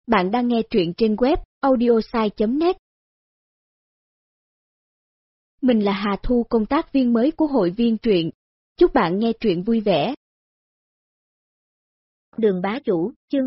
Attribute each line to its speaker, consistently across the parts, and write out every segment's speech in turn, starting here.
Speaker 1: Bạn đang nghe truyện trên web audiosai.net. Mình là Hà Thu, công tác viên mới của hội viên truyện. Chúc bạn nghe truyện vui vẻ.
Speaker 2: Đường bá chủ, chương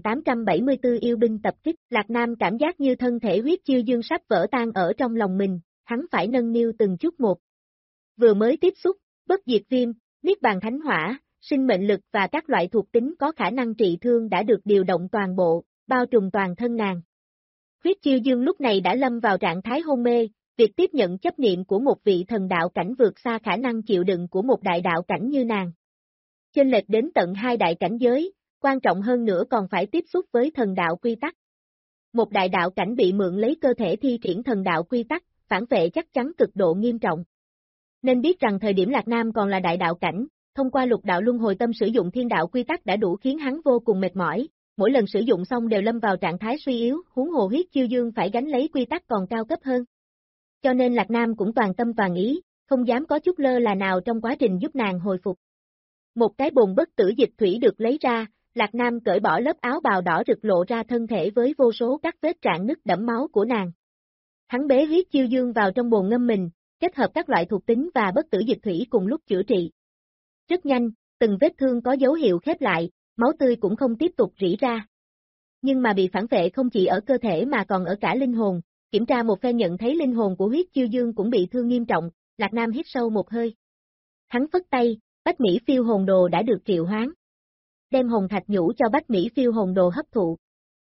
Speaker 2: 2874 yêu binh tập kích. Lạc Nam cảm giác như thân thể huyết chiêu dương sắp vỡ tan ở trong lòng mình, hắn phải nâng niu từng chút một. Vừa mới tiếp xúc, bất diệt viêm, niết bàn thánh hỏa, sinh mệnh lực và các loại thuộc tính có khả năng trị thương đã được điều động toàn bộ, bao trùm toàn thân nàng. Huyết chiêu dương lúc này đã lâm vào trạng thái hôn mê, việc tiếp nhận chấp niệm của một vị thần đạo cảnh vượt xa khả năng chịu đựng của một đại đạo cảnh như nàng. Chênh lệch đến tận hai đại cảnh giới, quan trọng hơn nữa còn phải tiếp xúc với thần đạo quy tắc. Một đại đạo cảnh bị mượn lấy cơ thể thi triển thần đạo quy tắc, phản vệ chắc chắn cực độ nghiêm trọng. Nên biết rằng thời điểm Lạc Nam còn là đại đạo cảnh, thông qua lục đạo luân hồi tâm sử dụng thiên đạo quy tắc đã đủ khiến hắn vô cùng mệt mỏi, mỗi lần sử dụng xong đều lâm vào trạng thái suy yếu, huống hồ huyết chiêu dương phải gánh lấy quy tắc còn cao cấp hơn. Cho nên Lạc Nam cũng toàn tâm toàn ý, không dám có chút lơ là nào trong quá trình giúp nàng hồi phục. Một cái bồn bất tử dịch thủy được lấy ra, Lạc Nam cởi bỏ lớp áo bào đỏ rực lộ ra thân thể với vô số các vết rạn nứt đẫm máu của nàng. Hắn bế huyết chiêu dương vào trong bồn ngâm mình, kết hợp các loại thuộc tính và bất tử dịch thủy cùng lúc chữa trị. Rất nhanh, từng vết thương có dấu hiệu khép lại, máu tươi cũng không tiếp tục rỉ ra. Nhưng mà bị phản vệ không chỉ ở cơ thể mà còn ở cả linh hồn, kiểm tra một phen nhận thấy linh hồn của huyết chiêu dương cũng bị thương nghiêm trọng, Lạc Nam hít sâu một hơi. Hắn phất tay, Bách Mỹ Phiêu Hồn Đồ đã được triệu hoán. Đem hồn thạch nhũ cho Bách Mỹ Phiêu Hồn Đồ hấp thụ.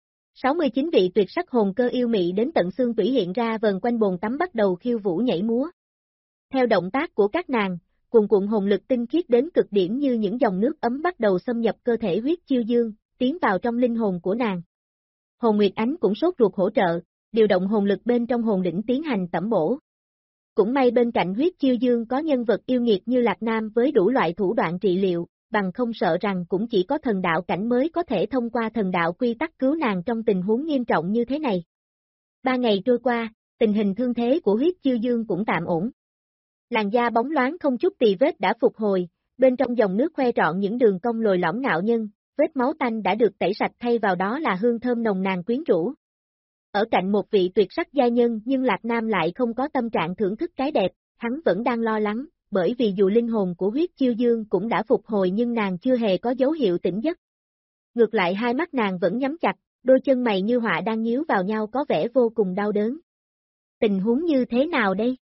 Speaker 2: 69 vị tuyệt sắc hồn cơ yêu mị đến tận xương tủy hiện ra vần quanh bồn tắm bắt đầu khiêu vũ nhảy múa. Theo động tác của các nàng, cuồn cuộn hồn lực tinh khiết đến cực điểm như những dòng nước ấm bắt đầu xâm nhập cơ thể huyết chiêu dương, tiến vào trong linh hồn của nàng. Hồn Nguyệt Ánh cũng sốt ruột hỗ trợ, điều động hồn lực bên trong hồn đỉnh tiến hành tẩm bổ. Cũng may bên cạnh huyết chiêu dương có nhân vật yêu nghiệt như Lạc Nam với đủ loại thủ đoạn trị liệu, bằng không sợ rằng cũng chỉ có thần đạo cảnh mới có thể thông qua thần đạo quy tắc cứu nàng trong tình huống nghiêm trọng như thế này. 3 ngày trôi qua, tình hình thương thế của huyết chiêu dương cũng tạm ổn. Làn da bóng loáng không chút tì vết đã phục hồi, bên trong dòng nước khoe trọn những đường cong lồi lõm ngạo nhân, vết máu tanh đã được tẩy sạch thay vào đó là hương thơm nồng nàn quyến rũ. Ở cạnh một vị tuyệt sắc giai nhân nhưng Lạc Nam lại không có tâm trạng thưởng thức cái đẹp, hắn vẫn đang lo lắng, bởi vì dù linh hồn của huyết chiêu dương cũng đã phục hồi nhưng nàng chưa hề có dấu hiệu tỉnh giấc. Ngược lại hai mắt nàng vẫn nhắm chặt, đôi chân mày như họa đang nhíu vào nhau có vẻ vô cùng đau đớn. Tình huống như thế nào đây?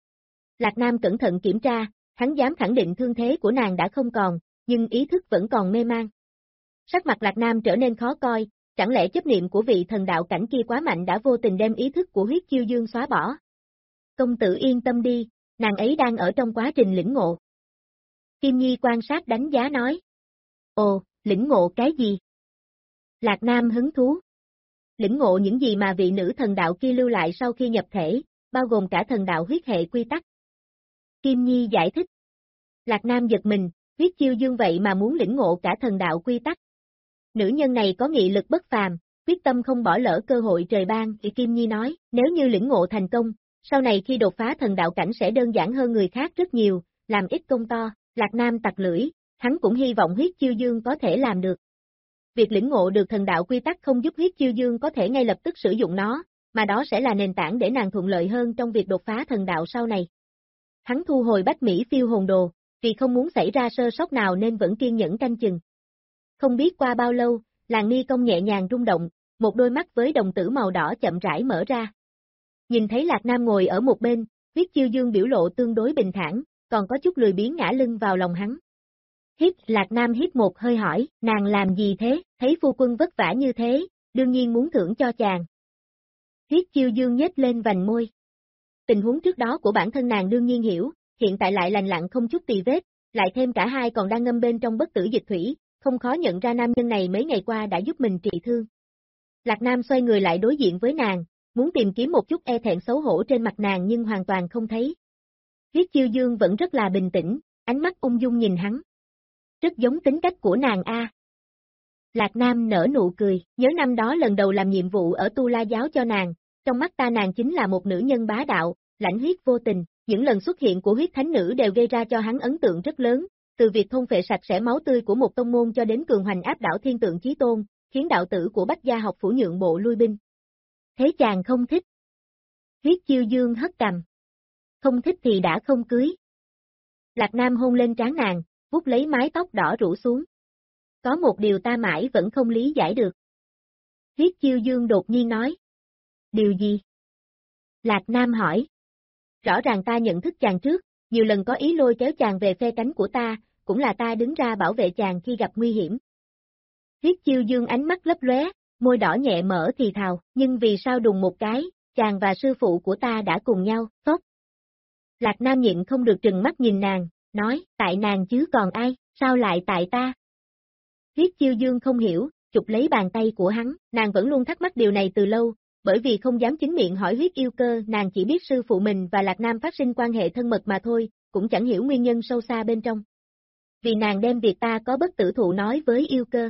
Speaker 2: Lạc Nam cẩn thận kiểm tra, hắn dám khẳng định thương thế của nàng đã không còn, nhưng ý thức vẫn còn mê man. Sắc mặt Lạc Nam trở nên khó coi, chẳng lẽ chấp niệm của vị thần đạo cảnh kia quá mạnh đã vô tình đem ý thức của huyết chiêu dương xóa bỏ? Công tử yên tâm đi, nàng ấy đang ở trong quá trình lĩnh ngộ. Kim Nhi quan sát đánh giá nói. Ồ, lĩnh ngộ cái gì? Lạc Nam hứng thú. Lĩnh ngộ những gì mà vị nữ thần đạo kia lưu lại sau khi nhập thể, bao gồm cả thần đạo huyết hệ quy tắc. Kim Nhi giải thích. Lạc Nam giật mình, huyết chiêu dương vậy mà muốn lĩnh ngộ cả thần đạo quy tắc. Nữ nhân này có nghị lực bất phàm, quyết tâm không bỏ lỡ cơ hội trời ban, thì Kim Nhi nói, nếu như lĩnh ngộ thành công, sau này khi đột phá thần đạo cảnh sẽ đơn giản hơn người khác rất nhiều, làm ít công to. Lạc Nam tặc lưỡi, hắn cũng hy vọng huyết chiêu dương có thể làm được. Việc lĩnh ngộ được thần đạo quy tắc không giúp huyết chiêu dương có thể ngay lập tức sử dụng nó, mà đó sẽ là nền tảng để nàng thuận lợi hơn trong việc đột phá thần đạo sau này. Hắn thu hồi Bách Mỹ Phiêu Hồn Đồ, vì không muốn xảy ra sơ sót nào nên vẫn kiên nhẫn canh chừng. Không biết qua bao lâu, làn mi công nhẹ nhàng rung động, một đôi mắt với đồng tử màu đỏ chậm rãi mở ra. Nhìn thấy Lạc Nam ngồi ở một bên, huyết chiêu dương biểu lộ tương đối bình thản, còn có chút lười biếng ngã lưng vào lòng hắn. Lạc Nam hít một hơi hỏi, nàng làm gì thế, thấy phu quân vất vả như thế, đương nhiên muốn thưởng cho chàng. Huyết chiêu dương nhếch lên vành môi. Tình huống trước đó của bản thân nàng đương nhiên hiểu, hiện tại lại lành lặn không chút tì vết, lại thêm cả hai còn đang ngâm bên trong bất tử dịch thủy, không khó nhận ra nam nhân này mấy ngày qua đã giúp mình trị thương. Lạc Nam xoay người lại đối diện với nàng, muốn tìm kiếm một chút e thẹn xấu hổ trên mặt nàng nhưng hoàn toàn không thấy. Huyết chiêu dương vẫn rất là bình tĩnh, ánh mắt ung dung nhìn hắn. Rất giống tính cách của nàng a. Lạc Nam nở nụ cười, nhớ năm đó lần đầu làm nhiệm vụ ở Tu La giáo cho nàng, trong mắt ta nàng chính là một nữ nhân bá đạo, lãnh huyết vô tình, những lần xuất hiện của huyết thánh nữ đều gây ra cho hắn ấn tượng rất lớn, từ việc thôn phệ sạch sẽ máu tươi của một tông môn cho đến cường hoành áp đảo thiên tượng chí tôn, khiến đạo tử của Bách Gia học phủ nhượng bộ lui binh. Thế chàng không thích. Huyết Chiêu Dương hất cằm. Không thích thì đã không cưới. Lạc Nam hôn lên trán nàng, vuốt lấy mái tóc đỏ rủ xuống. Có một điều ta mãi vẫn không lý giải được. Huyết Chiêu Dương đột nhiên nói. Điều gì? Lạc Nam hỏi. Rõ ràng ta nhận thức chàng trước, nhiều lần có ý lôi kéo chàng về phe cánh của ta, cũng là ta đứng ra bảo vệ chàng khi gặp nguy hiểm. Huyết Chiêu Dương ánh mắt lấp lóe, môi đỏ nhẹ mở thì thào, nhưng vì sao đùng một cái, chàng và sư phụ của ta đã cùng nhau, phốc. Lạc Nam nhịn không được trừng mắt nhìn nàng, nói, tại nàng chứ còn ai, sao lại tại ta? Huyết Chiêu Dương không hiểu, chụp lấy bàn tay của hắn, nàng vẫn luôn thắc mắc điều này từ lâu, bởi vì không dám chính miệng hỏi Huyết Yêu Cơ, nàng chỉ biết sư phụ mình và Lạc Nam phát sinh quan hệ thân mật mà thôi, cũng chẳng hiểu nguyên nhân sâu xa bên trong. Vì nàng đem việc ta có bất tử thụ nói với Yêu Cơ.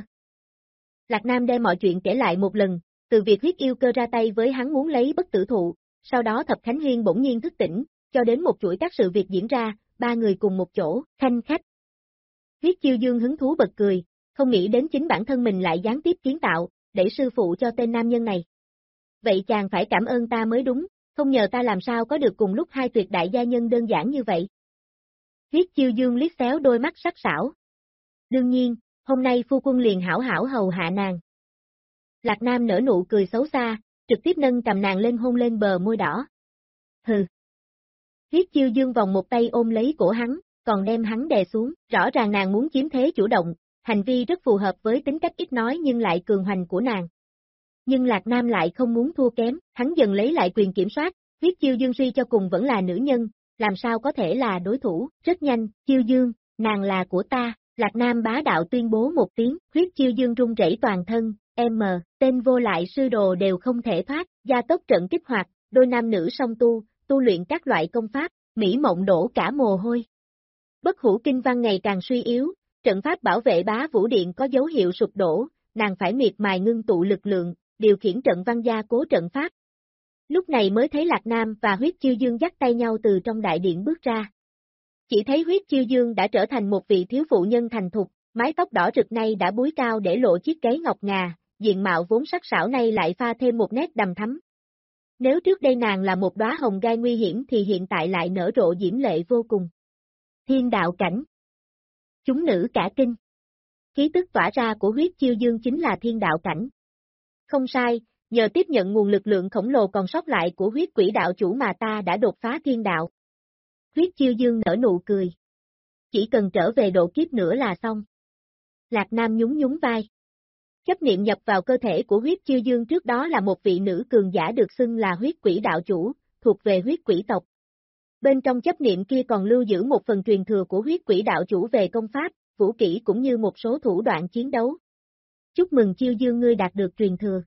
Speaker 2: Lạc Nam đem mọi chuyện kể lại một lần, từ việc Huyết Yêu Cơ ra tay với hắn muốn lấy bất tử thụ, sau đó Thập Khánh Huyên bỗng nhiên thức tỉnh, cho đến một chuỗi các sự việc diễn ra, ba người cùng một chỗ, khanh khách. Huyết Chiêu Dương hứng thú bật cười, không nghĩ đến chính bản thân mình lại gián tiếp kiến tạo, để sư phụ cho tên nam nhân này. Vậy chàng phải cảm ơn ta mới đúng, không nhờ ta làm sao có được cùng lúc hai tuyệt đại gia nhân đơn giản như vậy. Huyết Chiêu Dương liếc xéo đôi mắt sắc sảo. Đương nhiên, hôm nay phu quân liền hảo hảo hầu hạ nàng. Lạc Nam nở nụ cười xấu xa, trực tiếp nâng cầm nàng lên hôn lên bờ môi đỏ. Hừ. Huyết Chiêu Dương vòng một tay ôm lấy cổ hắn, còn đem hắn đè xuống, rõ ràng nàng muốn chiếm thế chủ động, hành vi rất phù hợp với tính cách ít nói nhưng lại cường hoành của nàng. Nhưng Lạc Nam lại không muốn thua kém, hắn dần lấy lại quyền kiểm soát, Huyết Chiêu Dương suy cho cùng vẫn là nữ nhân, làm sao có thể là đối thủ, rất nhanh, Chiêu Dương, nàng là của ta, Lạc Nam bá đạo tuyên bố một tiếng, Huyết Chiêu Dương run rẩy toàn thân, tên vô lại sư đồ đều không thể thoát, gia tốc trận kích hoạt, đôi nam nữ song tu luyện các loại công pháp, mỹ mộng đổ cả mồ hôi. Bất hủ kinh văn ngày càng suy yếu, trận pháp bảo vệ Bá Vũ Điện có dấu hiệu sụp đổ, nàng phải miệt mài ngưng tụ lực lượng, điều khiển trận văn gia cố trận pháp. Lúc này mới thấy Lạc Nam và Huyết Chiêu Dương dắt tay nhau từ trong đại điện bước ra. Chỉ thấy Huyết Chiêu Dương đã trở thành một vị thiếu phụ nhân thành thục, mái tóc đỏ rực nay đã búi cao để lộ chiếc gáy ngọc ngà, diện mạo vốn sắc sảo nay lại pha thêm một nét đầm thắm. Nếu trước đây nàng là một đóa hồng gai nguy hiểm thì hiện tại lại nở rộ diễm lệ vô cùng. Thiên đạo cảnh. Chúng nữ cả kinh. Khí tức tỏa ra của Huyết Chiêu Dương chính là thiên đạo cảnh. Không sai, nhờ tiếp nhận nguồn lực lượng khổng lồ còn sót lại của huyết quỷ đạo chủ mà ta đã đột phá thiên đạo. Huyết Chiêu Dương nở nụ cười. Chỉ cần trở về độ kiếp nữa là xong. Lạc Nam nhún nhún vai. Chấp niệm nhập vào cơ thể của Huyết Chiêu Dương trước đó là một vị nữ cường giả được xưng là huyết quỷ đạo chủ, thuộc về huyết quỷ tộc. Bên trong chấp niệm kia còn lưu giữ một phần truyền thừa của huyết quỷ đạo chủ về công pháp, vũ kỹ cũng như một số thủ đoạn chiến đấu. Chúc mừng Chiêu Dương ngươi đạt được truyền thừa.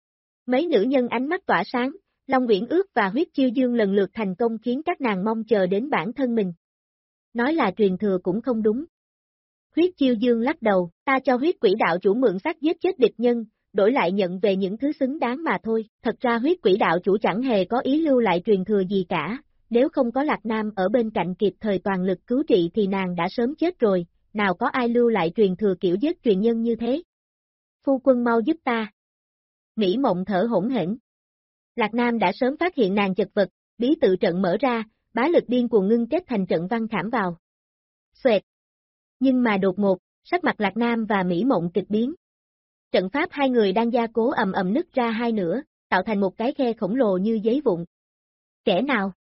Speaker 2: Mấy nữ nhân ánh mắt tỏa sáng, Long Uyển Ước và Huyết Chiêu Dương lần lượt thành công khiến các nàng mong chờ đến bản thân mình. Nói là truyền thừa cũng không đúng. Huyết Chiêu Dương lắc đầu, ta cho huyết quỷ đạo chủ mượn xác giết chết địch nhân, đổi lại nhận về những thứ xứng đáng mà thôi. Thật ra huyết quỷ đạo chủ chẳng hề có ý lưu lại truyền thừa gì cả, nếu không có Lạc Nam ở bên cạnh kịp thời toàn lực cứu trị thì nàng đã sớm chết rồi, nào có ai lưu lại truyền thừa kiểu giết truyền nhân như thế. Phu quân mau giúp ta. Mỹ Mộng thở hổn hển. Lạc Nam đã sớm phát hiện nàng chật vật, bí tự trận mở ra, bá lực điên cuồng ngưng kết thành trận văn khảm vào. Xoẹt. Nhưng mà đột ngột, sắc mặt Lạc Nam và Mỹ Mộng kịch biến. Trận pháp hai người đang gia cố ầm ầm nứt ra hai nửa, tạo thành một cái khe khổng lồ như giấy vụn. Kẻ nào?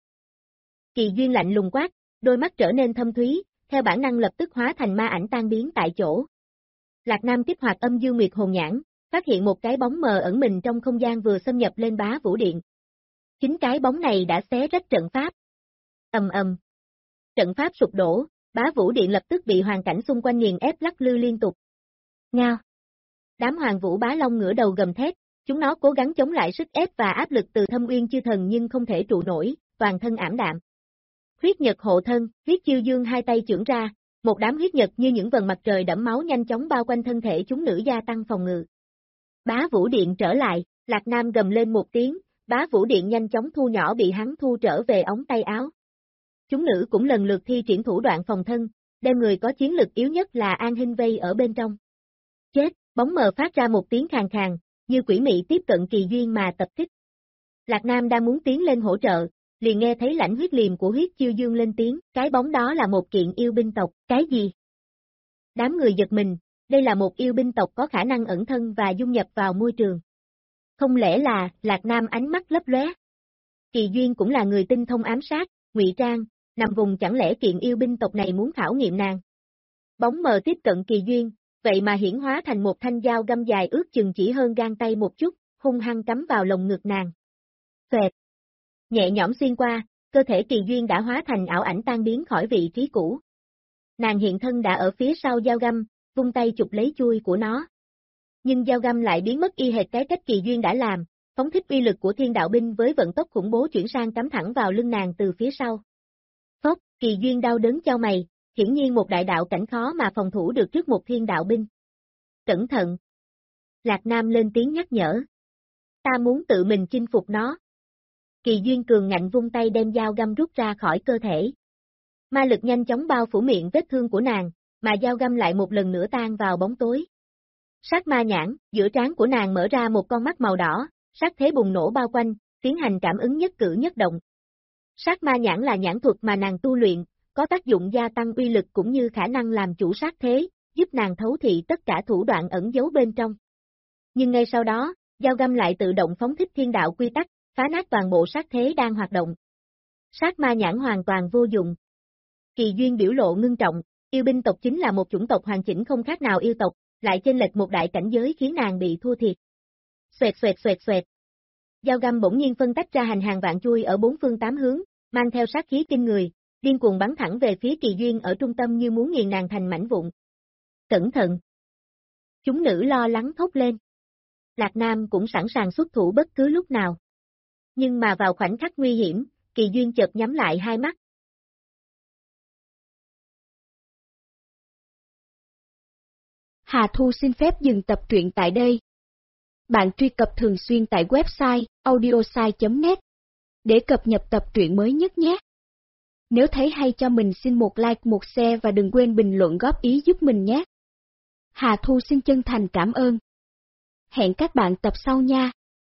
Speaker 2: Kỳ Duyên lạnh lùng quát, đôi mắt trở nên thâm thúy, theo bản năng lập tức hóa thành ma ảnh tan biến tại chỗ. Lạc Nam kích hoạt âm dương nguyệt hồn nhãn, phát hiện một cái bóng mờ ẩn mình trong không gian vừa xâm nhập lên Bá Vũ Điện. Chính cái bóng này đã xé rách trận pháp. Ầm ầm. Trận pháp sụp đổ, Bá Vũ Điện lập tức bị hoàn cảnh xung quanh nghiền ép lắc lư liên tục. Ngao. Đám Hoàng Vũ Bá Long ngửa đầu gầm thét, chúng nó cố gắng chống lại sức ép và áp lực từ Thâm Uyên Chư Thần nhưng không thể trụ nổi, toàn thân ảm đạm. Huyết Nhật hộ thân, Huyết Chiêu Dương hai tay chưởng ra, một đám huyết nhật như những vầng mặt trời đẫm máu nhanh chóng bao quanh thân thể chúng nữ gia tăng phòng ngự. Bá Vũ Điện trở lại, Lạc Nam gầm lên một tiếng, Bá Vũ Điện nhanh chóng thu nhỏ bị hắn thu trở về ống tay áo. Chúng nữ cũng lần lượt thi triển thủ đoạn phòng thân, đem người có chiến lực yếu nhất là An Hinh vây ở bên trong. Chết! Bóng mờ phát ra một tiếng khàn khàn, như quỷ mị tiếp cận Kỳ Duyên mà tập kích. Lạc Nam đang muốn tiến lên hỗ trợ, liền nghe thấy lãnh huyết liềm của huyết chiêu dương lên tiếng, cái bóng đó là một kiện yêu binh tộc, cái gì? Đám người giật mình, đây là một yêu binh tộc có khả năng ẩn thân và dung nhập vào môi trường. Không lẽ là, Lạc Nam ánh mắt lấp lóe. Kỳ Duyên cũng là người tinh thông ám sát, ngụy trang, nằm vùng, chẳng lẽ kiện yêu binh tộc này muốn khảo nghiệm nàng? Bóng mờ tiếp cận Kỳ Duyên, vậy mà hiển hóa thành một thanh dao găm dài ước chừng chỉ hơn gang tay một chút, hung hăng cắm vào lồng ngực nàng. Xoẹt. Nhẹ nhõm xuyên qua, cơ thể Kỳ Duyên đã hóa thành ảo ảnh tan biến khỏi vị trí cũ. Nàng hiện thân đã ở phía sau dao găm, vung tay chụp lấy chui của nó. Nhưng dao găm lại biến mất y hệt cái cách Kỳ Duyên đã làm, phóng thích uy lực của thiên đạo binh với vận tốc khủng bố chuyển sang cắm thẳng vào lưng nàng từ phía sau. Phốc, Kỳ Duyên đau đớn chau mày, hiển nhiên một đại đạo cảnh khó mà phòng thủ được trước một thiên đạo binh. Cẩn thận! Lạc Nam lên tiếng nhắc nhở. Ta muốn tự mình chinh phục nó. Kỳ Duyên cường ngạnh vung tay đem dao găm rút ra khỏi cơ thể. Ma lực nhanh chóng bao phủ miệng vết thương của nàng, mà dao găm lại một lần nữa tan vào bóng tối. Sát ma nhãn, giữa trán của nàng mở ra một con mắt màu đỏ, sát thế bùng nổ bao quanh, tiến hành cảm ứng nhất cử nhất động. Sát ma nhãn là nhãn thuật mà nàng tu luyện, có tác dụng gia tăng uy lực cũng như khả năng làm chủ sát thế, giúp nàng thấu thị tất cả thủ đoạn ẩn giấu bên trong. Nhưng ngay sau đó, dao găm lại tự động phóng thích thiên đạo quy tắc, phá nát toàn bộ sát thế đang hoạt động. Sát ma nhãn hoàn toàn vô dụng. Kỳ Duyên biểu lộ ngưng trọng, yêu binh tộc chính là một chủng tộc hoàn chỉnh không khác nào yêu tộc, lại chênh lệch một đại cảnh giới khiến nàng bị thua thiệt. Xoẹt xoẹt xoẹt xoẹt. Dao găm bỗng nhiên phân tách ra hành hàng vạn chui ở bốn phương tám hướng, mang theo sát khí kinh người, điên cuồng bắn thẳng về phía Kỳ Duyên ở trung tâm như muốn nghiền nàng thành mảnh vụn. Cẩn thận! Chúng nữ lo lắng thốt lên. Lạc Nam cũng sẵn sàng xuất thủ bất cứ lúc nào. Nhưng mà vào khoảnh khắc nguy hiểm, Kỳ Duyên chợt nhắm lại hai mắt.
Speaker 1: Hà Thu xin phép dừng tập truyện tại đây. Bạn truy cập thường xuyên tại website audiosai.net để cập nhật tập truyện mới nhất nhé. Nếu thấy hay cho mình xin một like, một share và đừng quên bình luận góp ý giúp mình nhé. Hà Thu xin chân thành cảm ơn. Hẹn các bạn tập sau nha.